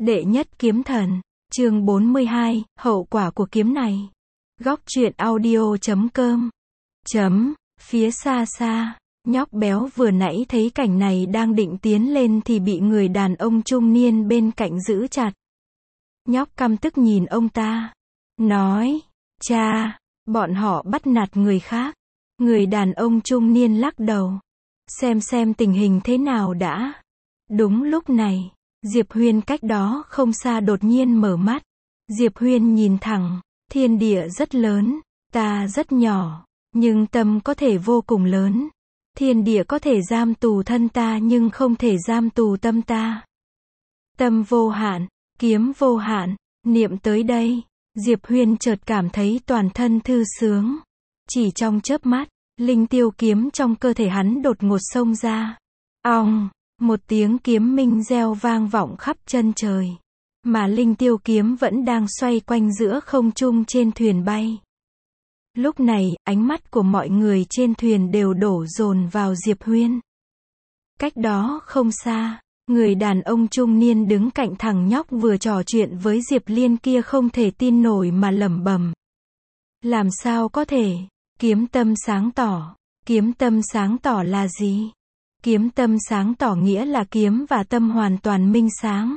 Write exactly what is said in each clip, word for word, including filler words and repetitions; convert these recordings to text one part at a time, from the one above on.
Đệ nhất kiếm thần, chương bốn mươi hai, hậu quả của kiếm này. Góc truyện audio chấm com. Chấm, phía xa xa, nhóc béo vừa nãy thấy cảnh này đang định tiến lên thì bị người đàn ông trung niên bên cạnh giữ chặt. Nhóc căm tức nhìn ông ta, nói, cha, bọn họ bắt nạt người khác. Người đàn ông trung niên lắc đầu, xem xem tình hình thế nào đã. Đúng lúc này, Diệp Huyên cách đó không xa đột nhiên mở mắt. Diệp Huyên nhìn thẳng, thiên địa rất lớn, ta rất nhỏ, nhưng tâm có thể vô cùng lớn. Thiên địa có thể giam tù thân ta nhưng không thể giam tù tâm ta. Tâm vô hạn, kiếm vô hạn, niệm tới đây, Diệp Huyên chợt cảm thấy toàn thân thư sướng. Chỉ trong chớp mắt, linh tiêu kiếm trong cơ thể hắn đột ngột xông ra. Ong! Một tiếng kiếm minh reo vang vọng khắp chân trời. Mà linh tiêu kiếm vẫn đang xoay quanh giữa không trung trên thuyền bay. Lúc này, ánh mắt của mọi người trên thuyền đều đổ dồn vào Diệp Huyên. Cách đó không xa, người đàn ông trung niên đứng cạnh thằng nhóc vừa trò chuyện với Diệp Liên kia không thể tin nổi mà lẩm bẩm. Làm sao có thể? Kiếm tâm sáng tỏ. Kiếm tâm sáng tỏ là gì? Kiếm tâm sáng tỏ nghĩa là kiếm và tâm hoàn toàn minh sáng.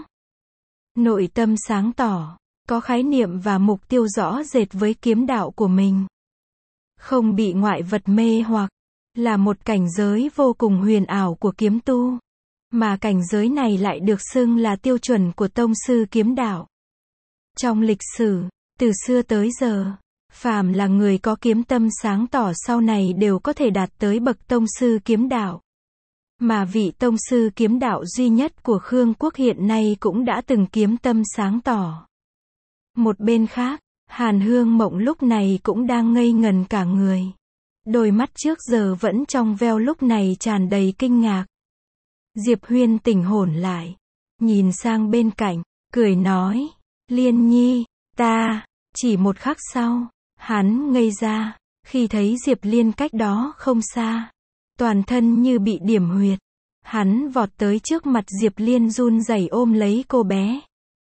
Nội tâm sáng tỏ, có khái niệm và mục tiêu rõ rệt với kiếm đạo của mình. Không bị ngoại vật mê hoặc, là một cảnh giới vô cùng huyền ảo của kiếm tu. Mà cảnh giới này lại được xưng là tiêu chuẩn của tông sư kiếm đạo. Trong lịch sử, từ xưa tới giờ, phàm là người có kiếm tâm sáng tỏ sau này đều có thể đạt tới bậc tông sư kiếm đạo. Mà vị tông sư kiếm đạo duy nhất của Khương Quốc hiện nay cũng đã từng kiếm tâm sáng tỏ. Một bên khác, Hàn Hương Mộng lúc này cũng đang ngây ngần cả người. Đôi mắt trước giờ vẫn trong veo lúc này tràn đầy kinh ngạc. Diệp Huyên tỉnh hồn lại, nhìn sang bên cạnh, cười nói, Liên Nhi, ta, chỉ một khắc sau, hắn ngây ra, khi thấy Diệp Liên cách đó không xa. Toàn thân như bị điểm huyệt. Hắn vọt tới trước mặt Diệp Liên run rẩy ôm lấy cô bé.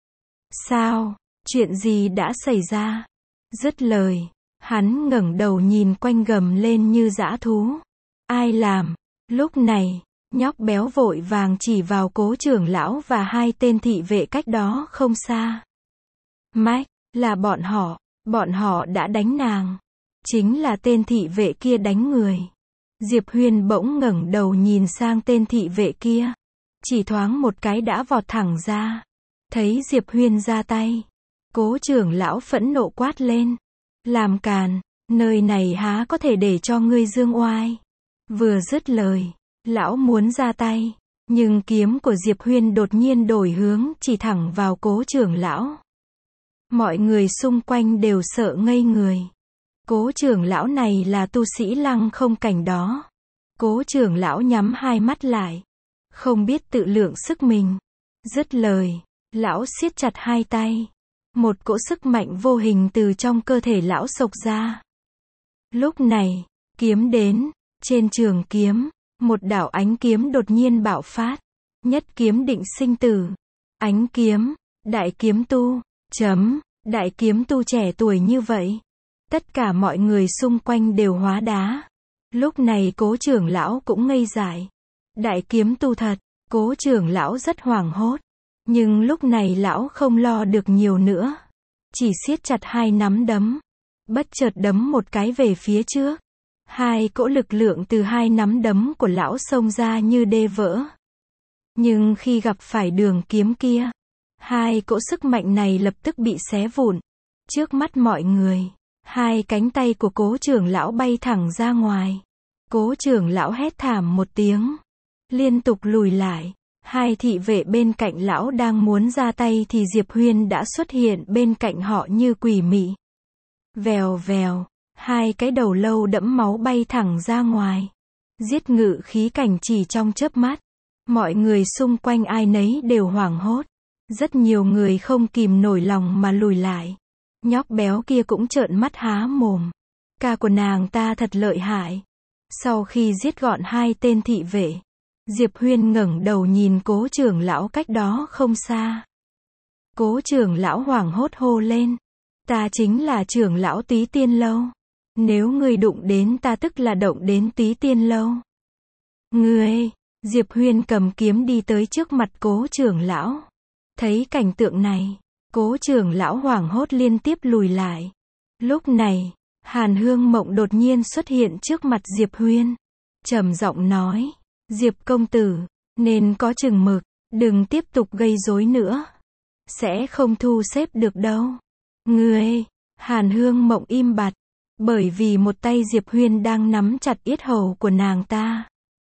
Sao? Chuyện gì đã xảy ra? Dứt lời, hắn ngẩng đầu nhìn quanh gầm lên như dã thú. Ai làm? Lúc này, nhóc béo vội vàng chỉ vào Cố trưởng lão và hai tên thị vệ cách đó không xa. Mách, là bọn họ, bọn họ đã đánh nàng. Chính là tên thị vệ kia đánh người. Diệp Huyên bỗng ngẩng đầu nhìn sang tên thị vệ kia. Chỉ thoáng một cái đã vọt thẳng ra. Thấy Diệp Huyên ra tay. Cố trưởng lão phẫn nộ quát lên. Làm càn, nơi này há có thể để cho ngươi dương oai. Vừa dứt lời, lão muốn ra tay. Nhưng kiếm của Diệp Huyên đột nhiên đổi hướng chỉ thẳng vào cố trưởng lão. Mọi người xung quanh đều sợ ngây người. Cố trưởng lão này là tu sĩ Lăng Không cảnh đó. Cố trưởng lão nhắm hai mắt lại, không biết tự lượng sức mình. Dứt lời, lão siết chặt hai tay. Một cỗ sức mạnh vô hình từ trong cơ thể lão xộc ra. Lúc này, kiếm đến, trên trường kiếm, một đạo ánh kiếm đột nhiên bạo phát. Nhất kiếm định sinh tử. Ánh kiếm, đại kiếm tu, chấm, đại kiếm tu trẻ tuổi như vậy. Tất cả mọi người xung quanh đều hóa đá. Lúc này cố trưởng lão cũng ngây dại. Đại kiếm tu thật, cố trưởng lão rất hoảng hốt. Nhưng lúc này lão không lo được nhiều nữa. Chỉ siết chặt hai nắm đấm. Bất chợt đấm một cái về phía trước. Hai cỗ lực lượng từ hai nắm đấm của lão xông ra như đê vỡ. Nhưng khi gặp phải đường kiếm kia, hai cỗ sức mạnh này lập tức bị xé vụn. Trước mắt mọi người. Hai cánh tay của cố trưởng lão bay thẳng ra ngoài. Cố trưởng lão hét thảm một tiếng. Liên tục lùi lại. Hai thị vệ bên cạnh lão đang muốn ra tay thì Diệp Huyên đã xuất hiện bên cạnh họ như quỷ mị. Vèo vèo. Hai cái đầu lâu đẫm máu bay thẳng ra ngoài. Giết ngự khí cảnh chỉ trong chớp mắt. Mọi người xung quanh ai nấy đều hoảng hốt. Rất nhiều người không kìm nổi lòng mà lùi lại. Nhóc béo kia cũng trợn mắt há mồm. Ca của nàng ta thật lợi hại. Sau khi giết gọn hai tên thị vệ, Diệp Huyên ngẩng đầu nhìn cố trưởng lão cách đó không xa. Cố trưởng lão hoảng hốt hô lên. Ta chính là trưởng lão Túy Tiên Lâu. Nếu ngươi đụng đến ta tức là động đến Túy Tiên Lâu. Ngươi, Diệp Huyên cầm kiếm đi tới trước mặt cố trưởng lão. Thấy cảnh tượng này, cố trưởng lão hoảng hốt liên tiếp lùi lại. Lúc này, Hàn Hương Mộng đột nhiên xuất hiện trước mặt Diệp Huyên. Trầm giọng nói, Diệp công tử, nên có chừng mực, đừng tiếp tục gây rối nữa. Sẽ không thu xếp được đâu. Ngươi, Hàn Hương Mộng im bặt, bởi vì một tay Diệp Huyên đang nắm chặt yết hầu của nàng ta.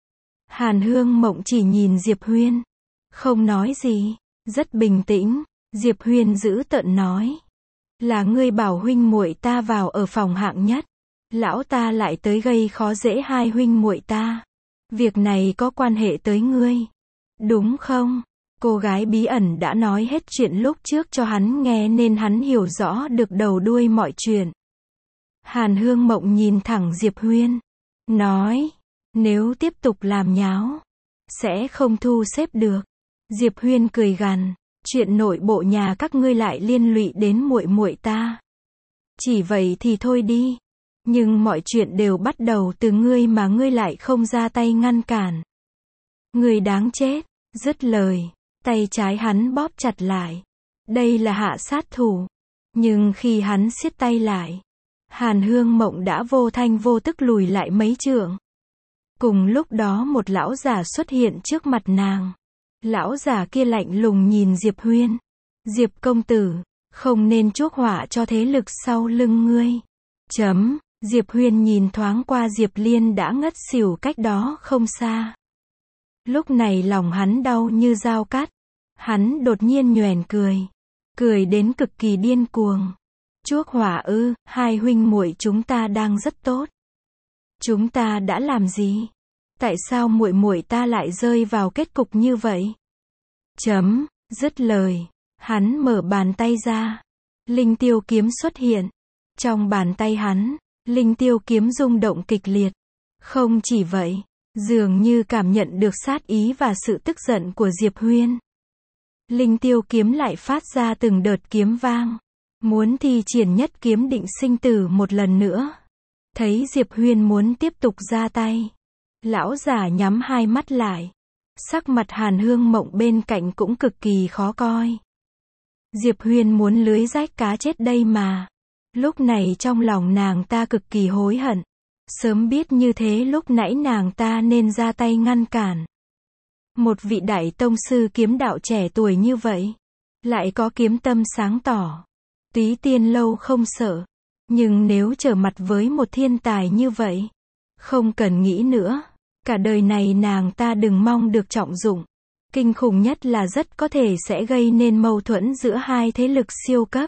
Hàn Hương Mộng chỉ nhìn Diệp Huyên, không nói gì, rất bình tĩnh. Diệp Huyên giữ tợn nói, là ngươi bảo huynh muội ta vào ở phòng hạng nhất, lão ta lại tới gây khó dễ hai huynh muội ta. Việc này có quan hệ tới ngươi, đúng không? Cô gái bí ẩn đã nói hết chuyện lúc trước cho hắn nghe nên hắn hiểu rõ được đầu đuôi mọi chuyện. Hàn Hương Mộng nhìn thẳng Diệp Huyên, nói, nếu tiếp tục làm nháo, sẽ không thu xếp được. Diệp Huyên cười gằn, chuyện nội bộ nhà các ngươi lại liên lụy đến muội muội ta. Chỉ vậy thì thôi đi, nhưng mọi chuyện đều bắt đầu từ ngươi mà ngươi lại không ra tay ngăn cản. Ngươi đáng chết. Dứt lời, tay trái hắn bóp chặt lại. Đây là hạ sát thủ. Nhưng khi hắn siết tay lại, Hàn Hương Mộng đã vô thanh vô tức lùi lại mấy trượng. Cùng lúc đó một lão giả xuất hiện trước mặt nàng. Lão giả kia lạnh lùng nhìn Diệp Huyên. Diệp công tử, không nên chuốc họa cho thế lực sau lưng ngươi. Chấm, Diệp Huyên nhìn thoáng qua Diệp Liên đã ngất xỉu cách đó không xa. Lúc này lòng hắn đau như dao cắt. Hắn đột nhiên nhoẻn cười. Cười đến cực kỳ điên cuồng. Chuốc họa ư, hai huynh muội chúng ta đang rất tốt. Chúng ta đã làm gì? Tại sao muội muội ta lại rơi vào kết cục như vậy? Chấm, dứt lời, hắn mở bàn tay ra. Linh tiêu kiếm xuất hiện. Trong bàn tay hắn, linh tiêu kiếm rung động kịch liệt. Không chỉ vậy, dường như cảm nhận được sát ý và sự tức giận của Diệp Huyên. Linh tiêu kiếm lại phát ra từng đợt kiếm vang. Muốn thi triển nhất kiếm định sinh tử một lần nữa. Thấy Diệp Huyên muốn tiếp tục ra tay. Lão giả nhắm hai mắt lại. Sắc mặt Hàn Hương Mộng bên cạnh cũng cực kỳ khó coi. Diệp Huyên muốn lưới rách cá chết đây mà. Lúc này trong lòng nàng ta cực kỳ hối hận. Sớm biết như thế lúc nãy nàng ta nên ra tay ngăn cản. Một vị đại tông sư kiếm đạo trẻ tuổi như vậy. Lại có kiếm tâm sáng tỏ. Túy Tiên Lâu không sợ. Nhưng nếu trở mặt với một thiên tài như vậy, không cần nghĩ nữa. Cả đời này nàng ta đừng mong được trọng dụng. Kinh khủng nhất là rất có thể sẽ gây nên mâu thuẫn giữa hai thế lực siêu cấp.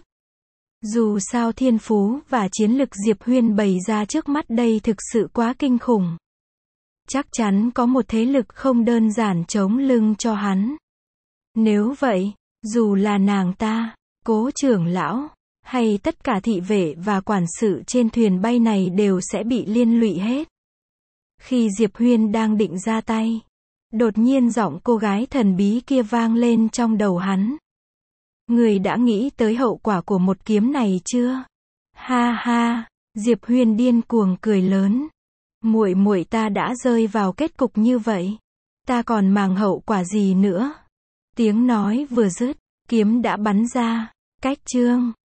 Dù sao thiên phú và chiến lực Diệp Huyên bày ra trước mắt đây thực sự quá kinh khủng. Chắc chắn có một thế lực không đơn giản chống lưng cho hắn. Nếu vậy, dù là nàng ta, Cố trưởng lão, hay tất cả thị vệ và quản sự trên thuyền bay này đều sẽ bị liên lụy hết. Khi Diệp Huyên đang định ra tay, đột nhiên giọng cô gái thần bí kia vang lên trong đầu hắn. Người đã nghĩ tới hậu quả của một kiếm này chưa? Ha ha, Diệp Huyên điên cuồng cười lớn. Muội muội ta đã rơi vào kết cục như vậy, ta còn màng hậu quả gì nữa? Tiếng nói vừa dứt, kiếm đã bắn ra. Cách chương